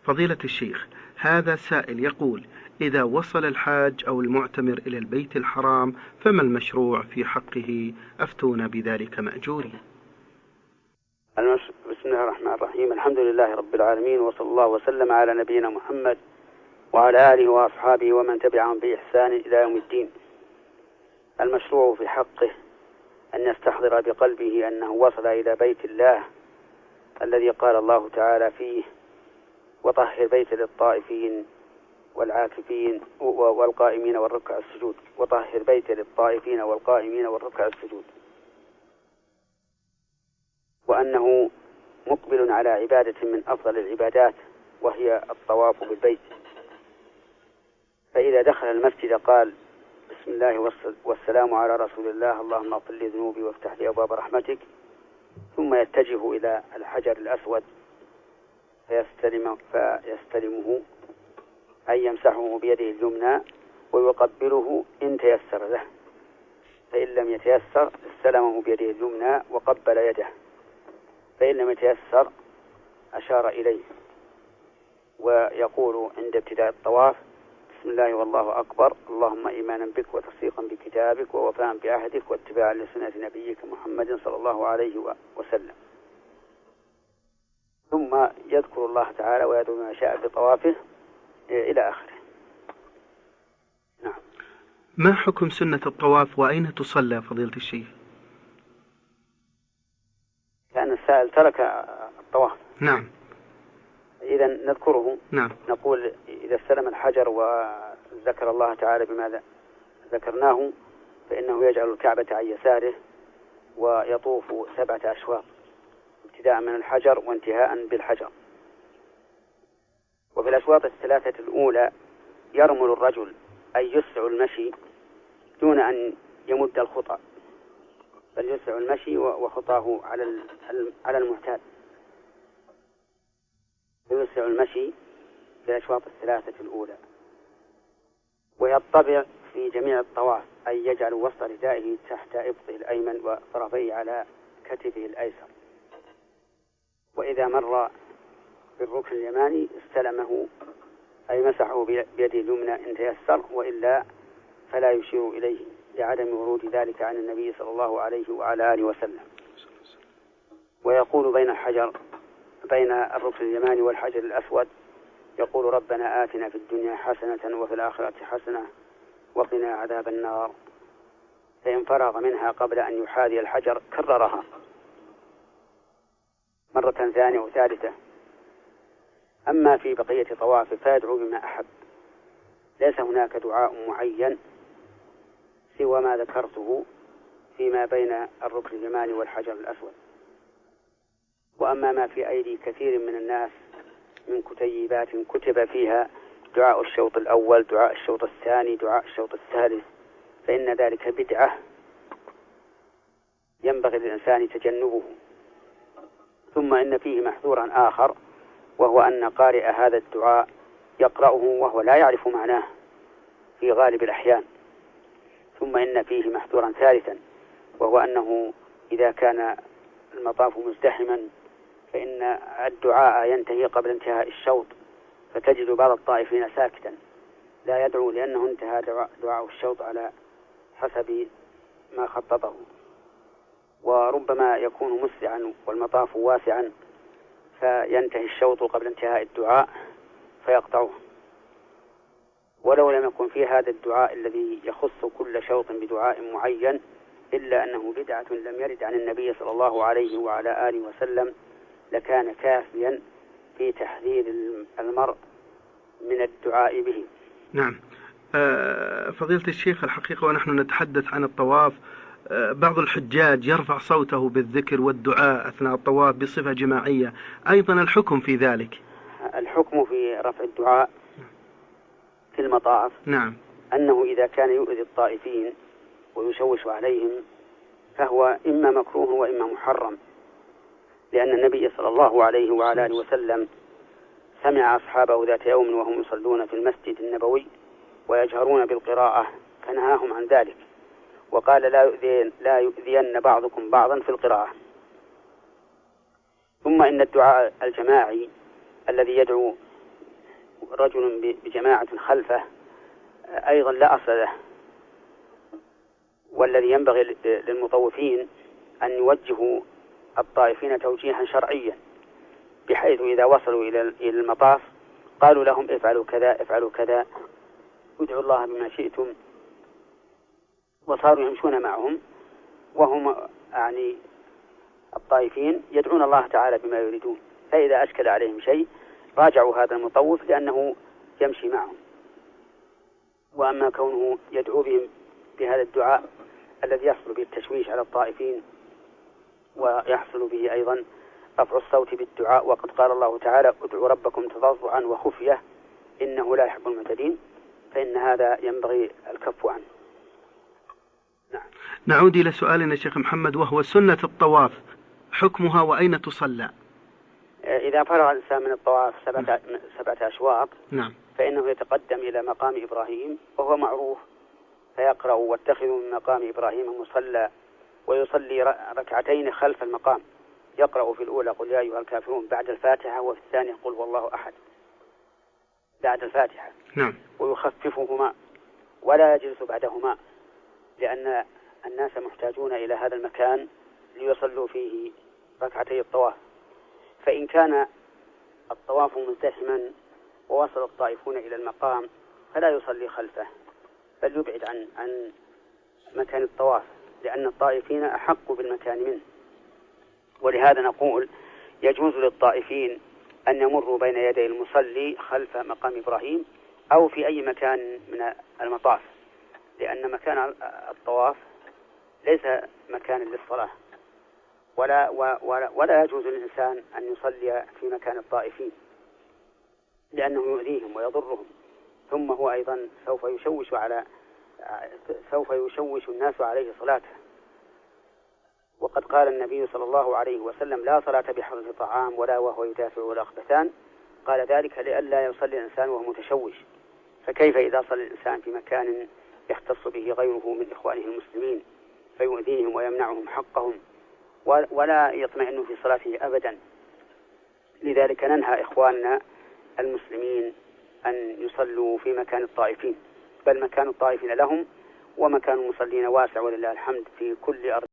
فضيلة الشيخ، هذا سائل يقول: إذا وصل الحاج أو المعتمر إلى البيت الحرام فما المشروع في حقه؟ أفتونا بذلك مأجورين. بسم الله الرحمن الرحيم. الحمد لله رب العالمين، وصلى الله وسلم على نبينا محمد وعلى آله وأصحابه ومن تبعهم بإحسان إلى يوم الدين. المشروع في حقه أن يستحضر بقلبه أنه وصل إلى بيت الله الذي قال الله تعالى فيه: وطهر بيت للطائفين والعاكفين والقائمين والركع السجود. وطهر بيت للطائفين والقائمين والركع السجود. وأنه مقبل على عبادة من أفضل العبادات وهي الطواف بالبيت. فإذا دخل المسجد قال: بسم الله والسلام على رسول الله، اللهم اغفر لي ذنوبي وافتح لي أبواب رحمتك، ثم يتجه إلى الحجر الأسود فيستلمه، أي يمسحه بيده اليمنى ويقبله إن تيسر له، فإن لم يتيسر استلمه بيده اليمنى وقبل يده، فإن لم يتيسر أشار إليه. ويقول عند ابتداء الطواف: بسم الله والله أكبر، اللهم إيمانا بك وتصديقا بكتابك ووفاء بعهدك واتباعا لسنة نبيك محمد صلى الله عليه وسلم. ثم يذكر الله تعالى ويدعو ما شاء بطوافه إلى آخره. نعم. ما حكم سنة الطواف وأين تصلى فضيلة الشيخ؟ كان السائل ترك الطواف. نعم. إذا نذكره. نعم. نقول: إذا استلم الحجر وذكر الله تعالى بما ذكرناه فإنه يجعل الكعبة عن يساره ويطوف 7 أشواط ابتداء من الحجر وانتهاء بالحجر. وفي الأشواط 3 الأولى يرمل الرجل، أي يسرع المشي دون أن يمد الخطى، بل يسرع المشي وخطاه على المعتاد، يسرع المشي في الأشواط 3 الأولى. ويطبع في جميع الطواف، أي يجعل وسط ردائه تحت إبطه الأيمن وطرفيه على كتفه الأيسر. وإذا مر بالركن اليماني استلمه، أي مسحه بيده اليمنى إن تيسر، وإلا فلا يشير إليه لعدم ورود ذلك عن النبي صلى الله عليه وعلى آله وسلم. ويقول بين الركن اليماني والحجر الأسود، يقول: ربنا آتنا في الدنيا حسنة وفي الآخرة حسنة وقنا عذاب النار. فإن فرغ منها قبل أن يحاذي الحجر كررها مرة ثانية وثالثة. أما في بقية طوافه فيدعو بما أحب، ليس هناك دعاء معين سوى ما ذكرته فيما بين الركن اليماني والحجر الأسود. وأما ما في أيدي كثير من الناس من كتيبات كتب فيها دعاء الشوط الأول، دعاء الشوط الثاني، دعاء الشوط الثالث، فإن ذلك بدعة ينبغي للإنسان تجنبه. ثم إن فيه محذورا آخر، وهو أن قارئ هذا الدعاء يقرأه وهو لا يعرف معناه في غالب الأحيان. ثم إن فيه محذورا ثالثا، وهو أنه إذا كان المطاف مزدحما فإن الدعاء ينتهي قبل انتهاء الشوط، فتجد بعض الطائفين ساكتا لا يدعو لأنه انتهى دعاء الشوط على حسب ما خططه. وربما يكون مسرعا والمطاف واسعا فينتهي الشوط قبل انتهاء الدعاء فيقطعه. ولو لم يكن في هذا الدعاء الذي يخص كل شوط بدعاء معين، إلا أنه بدعة لم يرد عن النبي صلى الله عليه وعلى آله وسلم، لكان كافيا في تحذير المرء من الدعاء به. نعم. فضيلة الشيخ، الحقيقة ونحن نتحدث عن الطواف بعض الحجاج يرفع صوته بالذكر والدعاء أثناء الطواف بصفة جماعية، أيضا الحكم في ذلك؟ الحكم في رفع الدعاء في المطاف نعم أنه إذا كان يؤذي الطائفين ويشوش عليهم فهو إما مكروه وإما محرم، لأن النبي صلى الله عليه وعلى آله وسلم سمع أصحابه ذات يوم وهم يصلون في المسجد النبوي ويجهرون بالقراءة فنهاهم عن ذلك، وقال: لا يؤذين بعضكم بعضا في القراءة. ثم إن الدعاء الجماعي الذي يدعو رجل بجماعة خلفه أيضا لا أصل له. والذي ينبغي للمطوفين أن يوجهوا الطائفين توجيها شرعيا، بحيث إذا وصلوا إلى المطاف قالوا لهم افعلوا كذا افعلوا كذا، ادعوا الله بما شئتم، وصاروا يمشون معهم وهم يعني الطائفين يدعون الله تعالى بما يريدون. فإذا أشكل عليهم شيء راجعوا هذا المطوف لأنه يمشي معهم. وأما كونه يدعو بهم بهذا الدعاء الذي يحصل به التشويش على الطائفين ويحصل به أيضا رفع الصوت بالدعاء، وقد قال الله تعالى ادعوا ربكم تضرعا وخفية إنه لا يحب المعتدين، فإن هذا ينبغي الكف عنه. نعم. نعود إلى سؤالنا شيخ محمد، وهو سنة الطواف حكمها وأين تصلى؟ إذا فرغ الإنسان من الطواف 7 أشواط نعم. فإنه يتقدم إلى مقام إبراهيم وهو معروف، فيقرأ واتخذوا من مقام إبراهيم مصلى، ويصلي ركعتين خلف المقام، يقرأ في الأولى قل يا أيها الكافرون بعد الفاتحة، وفي الثانية قل والله أحد بعد الفاتحة. نعم. ويخففهما ولا يجلس بعدهما، لأن الناس محتاجون إلى هذا المكان ليصلوا فيه ركعتي الطواف. فإن كان الطواف مزدحما ووصل الطائفون إلى المقام فلا يصلي خلفه، بل يبعد عن مكان الطواف، لأن الطائفين أحق بالمكان منه. ولهذا نقول يجوز للطائفين أن يمروا بين يدي المصلي خلف مقام إبراهيم أو في أي مكان من المطاف، لأن مكان الطواف ليس مكانا للصلاة، ولا يجوز للإنسان أن يصلي في مكان الطائفين لأنه يؤذيهم ويضرهم، ثم هو أيضا سوف يشوش الناس عليه صلاته. وقد قال النبي صلى الله عليه وسلم لا صلاة بحضر طعام ولا وهو يدافع ولا أخبثان، قال ذلك لئلا يصلي الإنسان وهو متشوش. فكيف إذا صلى الإنسان في مكان يختص به غيره من إخوانه المسلمين فيؤذيهم ويمنعهم حقهم ولا يطمئن في صلاته أبدا؟ لذلك ننهى إخواننا المسلمين أن يصلوا في مكان الطائفين، بل مكان الطائفين لهم، ومكان المصلين واسع ولله الحمد في كل أرض.